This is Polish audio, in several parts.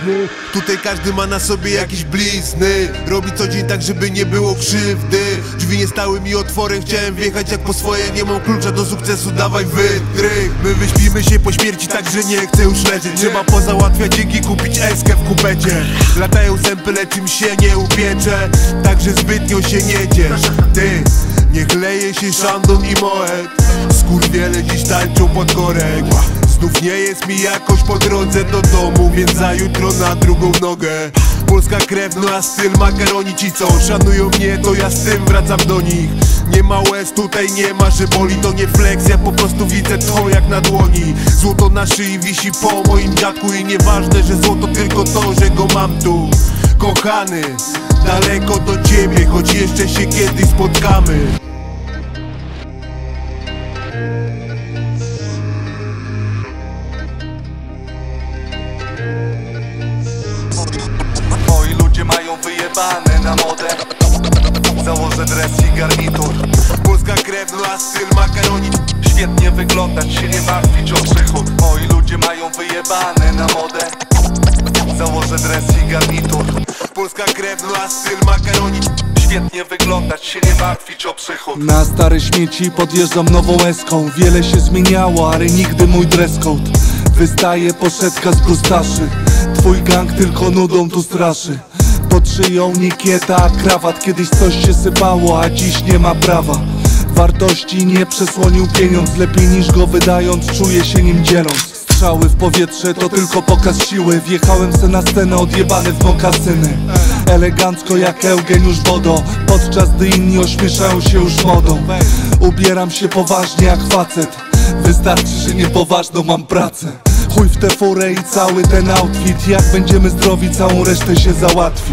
bielizny. Tutaj każdy ma na sobie jakieś blizny. Robi co dzień tak, żeby nie było krzywdy. Drzwi nie stały mi otworem, chciałem wjechać jak po swoje. Nie mam klucza do sukcesu, dawaj wytrych. My wyśpimy się po śmierci, tak że nie chcę już leżeć. Trzeba pozałatwiać dzięki, kupić eskę w kupecie. Latają sępy, lecz im się nie upiecze, także zbytnio się nie ciesz. Ty, niech leje się szandon i moet. Skurwiele dziś tańczą pod korek. Znów nie jest mi jakoś po drodze do domu, więc za jutro na drugą nogę. Polska krew, no a styl makaroni. Ci co szanują mnie, to ja z tym wracam do nich. Nie ma łez, tutaj nie ma, że boli. To nie flex, ja po prostu widzę to jak na dłoni. Złoto na szyi wisi po moim dziadku. I nieważne, że złoto tylko to, że go mam tu. Kochany, daleko do ciebie, choć jeszcze się kiedyś spotkamy. Moi ludzie mają wyjebane na modę. Założę dres i garnitur. Polska krew, no a styl makaroni. Świetnie wyglądać, się nie martwić o przychód. Moi ludzie mają wyjebane na modę. Założę dres i garnitur. Polska krew, no a styl makaroni. Świetnie wyglądać, się nie martwić o przychód. Na stare śmieci podjeżdżam nową eską. Wiele się zmieniało, ale nigdy mój dress code. Wystaje poszetka z brustaszy. Twój gang tylko nudą tu straszy. Pod szyją nikieta, a krawat. Kiedyś coś się sypało, a dziś nie ma prawa. Wartości nie przesłonił pieniądz. Lepiej niż go wydając, czuję się nim dzieląc. Strzały w powietrze to tylko pokaz siły. Wjechałem se na scenę odjebany w mokasyny. Elegancko jak Eugeniusz Bodo, podczas gdy inni ośmieszają się już modą. Ubieram się poważnie jak facet. Wystarczy, że niepoważną mam pracę. Chuj w tę furę i cały ten outfit. Jak będziemy zdrowi, całą resztę się załatwi.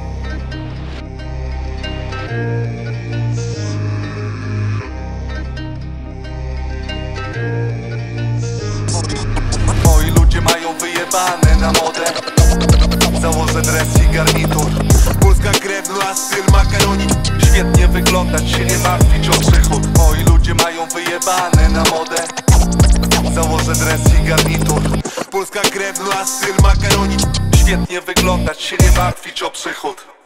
Moi ludzie mają wyjebane na modę. Założę dres i garnitur. Polska krew, no a styl makaroni. Świetnie wyglądać, się nie martwić o przychód. Moi ludzie mają wyjebane na modę. Założę dres i garnitur. Polska krew, no a styl makaroni. Świetnie wyglądać, się nie martwić o przychód.